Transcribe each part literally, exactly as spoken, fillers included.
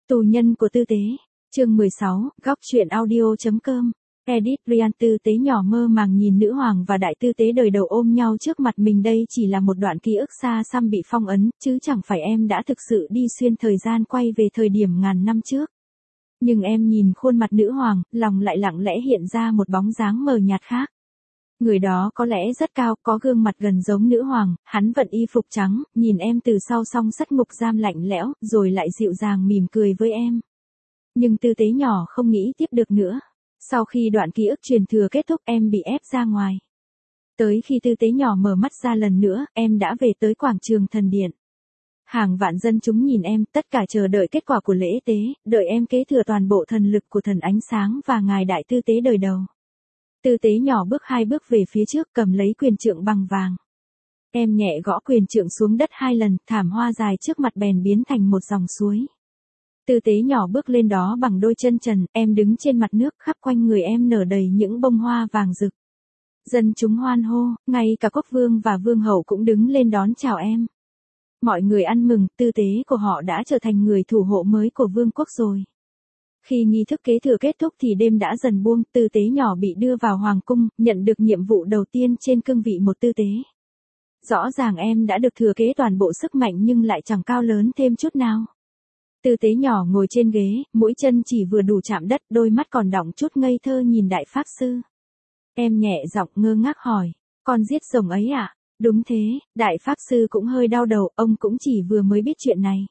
Tù nhân của tư tế. Chương mười sáu, góc truyện audio.com. Edit Ryan. Tư tế nhỏ mơ màng nhìn nữ hoàng và đại tư tế đời đầu ôm nhau trước mặt mình, đây chỉ là một đoạn ký ức xa xăm bị phong ấn, chứ chẳng phải em đã thực sự đi xuyên thời gian quay về thời điểm ngàn năm trước. Nhưng em nhìn khuôn mặt nữ hoàng, lòng lại lặng lẽ hiện ra một bóng dáng mờ nhạt khác. Người đó có lẽ rất cao, có gương mặt gần giống nữ hoàng, hắn vận y phục trắng, nhìn em từ sau song sắt ngục giam lạnh lẽo, rồi lại dịu dàng mỉm cười với em. Nhưng tư tế nhỏ không nghĩ tiếp được nữa. Sau khi đoạn ký ức truyền thừa kết thúc, em bị ép ra ngoài. Tới khi tư tế nhỏ mở mắt ra lần nữa, em đã về tới quảng trường thần điện. Hàng vạn dân chúng nhìn em, tất cả chờ đợi kết quả của lễ tế, đợi em kế thừa toàn bộ thần lực của thần ánh sáng và ngài đại tư tế đời đầu. Tư tế nhỏ bước hai bước về phía trước, cầm lấy quyền trượng bằng vàng. Em nhẹ gõ quyền trượng xuống đất hai lần, thảm hoa dài trước mặt bèn biến thành một dòng suối. Tư tế nhỏ bước lên đó bằng đôi chân trần, em đứng trên mặt nước, khắp quanh người em nở đầy những bông hoa vàng rực. Dân chúng hoan hô, ngay cả quốc vương và vương hậu cũng đứng lên đón chào em. Mọi người ăn mừng, tư tế của họ đã trở thành người thủ hộ mới của vương quốc rồi. Khi nghi thức kế thừa kết thúc thì đêm đã dần buông, tư tế nhỏ bị đưa vào hoàng cung, nhận được nhiệm vụ đầu tiên trên cương vị một tư tế. Rõ ràng em đã được thừa kế toàn bộ sức mạnh nhưng lại chẳng cao lớn thêm chút nào. Tư tế nhỏ ngồi trên ghế, mũi chân chỉ vừa đủ chạm đất, đôi mắt còn đọng chút ngây thơ nhìn đại pháp sư. Em nhẹ giọng ngơ ngác hỏi, con giết rồng ấy à? Đúng thế, đại pháp sư cũng hơi đau đầu, ông cũng chỉ vừa mới biết chuyện này.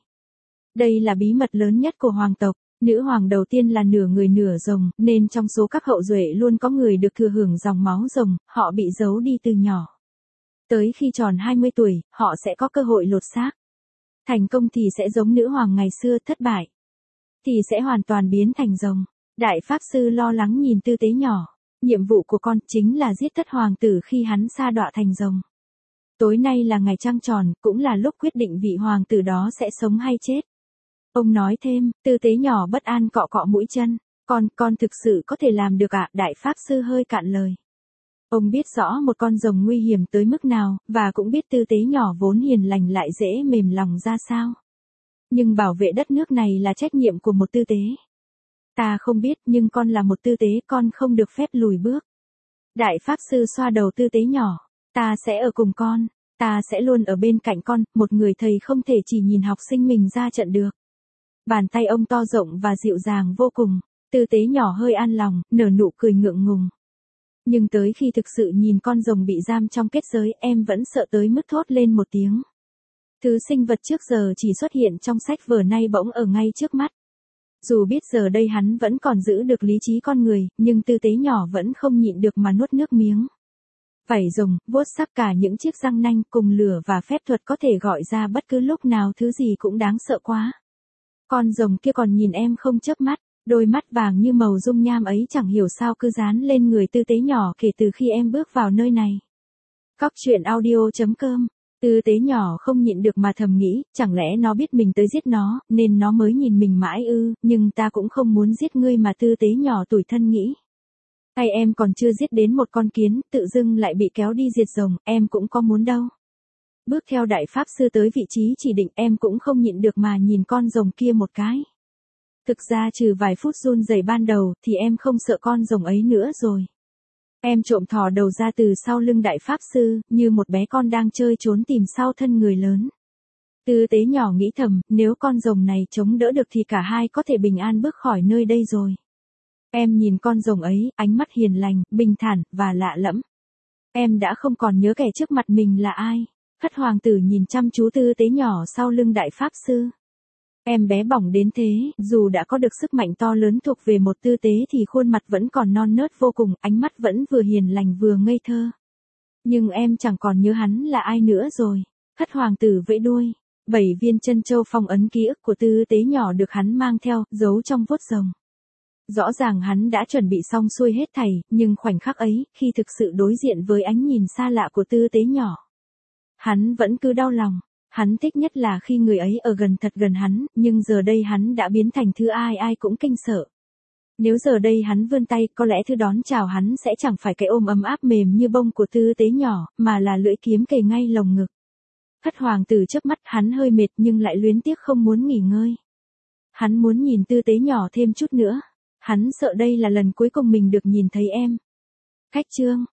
Đây là bí mật lớn nhất của hoàng tộc. Nữ hoàng đầu tiên là nửa người nửa rồng, nên trong số các hậu duệ luôn có người được thừa hưởng dòng máu rồng, họ bị giấu đi từ nhỏ. Tới khi tròn hai mươi tuổi, họ sẽ có cơ hội lột xác. Thành công thì sẽ giống nữ hoàng ngày xưa, thất bại thì sẽ hoàn toàn biến thành rồng. Đại pháp sư lo lắng nhìn tư tế nhỏ. Nhiệm vụ của con chính là giết thất hoàng tử khi hắn sa đọa thành rồng. Tối nay là ngày trăng tròn, cũng là lúc quyết định vị hoàng tử đó sẽ sống hay chết. Ông nói thêm, tư tế nhỏ bất an cọ cọ mũi chân. Con, con thực sự có thể làm được ạ? À? Đại pháp sư hơi cạn lời. Ông biết rõ một con rồng nguy hiểm tới mức nào, và cũng biết tư tế nhỏ vốn hiền lành lại dễ mềm lòng ra sao. Nhưng bảo vệ đất nước này là trách nhiệm của một tư tế. Ta không biết, nhưng con là một tư tế, con không được phép lùi bước. Đại pháp sư xoa đầu tư tế nhỏ. Ta sẽ ở cùng con, ta sẽ luôn ở bên cạnh con, một người thầy không thể chỉ nhìn học sinh mình ra trận được. Bàn tay ông to rộng và dịu dàng vô cùng, tư tế nhỏ hơi an lòng, nở nụ cười ngượng ngùng. Nhưng tới khi thực sự nhìn con rồng bị giam trong kết giới, em vẫn sợ tới mức thốt lên một tiếng. Thứ sinh vật trước giờ chỉ xuất hiện trong sách vở nay bỗng ở ngay trước mắt. Dù biết giờ đây hắn vẫn còn giữ được lý trí con người, nhưng tư tế nhỏ vẫn không nhịn được mà nuốt nước miếng. Vảy rồng, vuốt sắc, cả những chiếc răng nanh cùng lửa và phép thuật có thể gọi ra bất cứ lúc nào thứ gì cũng đáng sợ quá. Con rồng kia còn nhìn em không chớp mắt, đôi mắt vàng như màu dung nham ấy chẳng hiểu sao cứ dán lên người tư tế nhỏ kể từ khi em bước vào nơi này. Góc truyện audio.com. Tư tế nhỏ không nhịn được mà thầm nghĩ, chẳng lẽ nó biết mình tới giết nó, nên nó mới nhìn mình mãi ư, nhưng ta cũng không muốn giết ngươi mà, tư tế nhỏ tủi thân nghĩ. Hay em còn chưa giết đến một con kiến, tự dưng lại bị kéo đi diệt rồng, em cũng có muốn đâu. Bước theo đại pháp sư tới vị trí chỉ định, em cũng không nhịn được mà nhìn con rồng kia một cái. Thực ra trừ vài phút run rẩy ban đầu thì em không sợ con rồng ấy nữa rồi. Em trộm thò đầu ra từ sau lưng đại pháp sư, như một bé con đang chơi trốn tìm sau thân người lớn. Tư tế nhỏ nghĩ thầm, nếu con rồng này chống đỡ được thì cả hai có thể bình an bước khỏi nơi đây rồi. Em nhìn con rồng ấy, ánh mắt hiền lành, bình thản, và lạ lẫm. Em đã không còn nhớ kẻ trước mặt mình là ai. Thất hoàng tử nhìn chăm chú tư tế nhỏ sau lưng đại pháp sư. Em bé bỏng đến thế, dù đã có được sức mạnh to lớn thuộc về một tư tế thì khuôn mặt vẫn còn non nớt vô cùng, ánh mắt vẫn vừa hiền lành vừa ngây thơ. Nhưng em chẳng còn nhớ hắn là ai nữa rồi. Thất hoàng tử vẫy đuôi. Bảy viên chân châu phong ấn ký ức của tư tế nhỏ được hắn mang theo, giấu trong vuốt rồng. Rõ ràng hắn đã chuẩn bị xong xuôi hết thảy, nhưng khoảnh khắc ấy, khi thực sự đối diện với ánh nhìn xa lạ của tư tế nhỏ, hắn vẫn cứ đau lòng. Hắn thích nhất là khi người ấy ở gần thật gần hắn, nhưng giờ đây hắn đã biến thành thứ ai ai cũng kinh sợ. Nếu giờ đây hắn vươn tay, có lẽ thứ đón chào hắn sẽ chẳng phải cái ôm ấm áp mềm như bông của tư tế nhỏ, mà là lưỡi kiếm kề ngay lồng ngực. Thất hoàng tử chớp mắt, hắn hơi mệt nhưng lại luyến tiếc không muốn nghỉ ngơi. Hắn muốn nhìn tư tế nhỏ thêm chút nữa. Hắn sợ đây là lần cuối cùng mình được nhìn thấy em. Khách trương,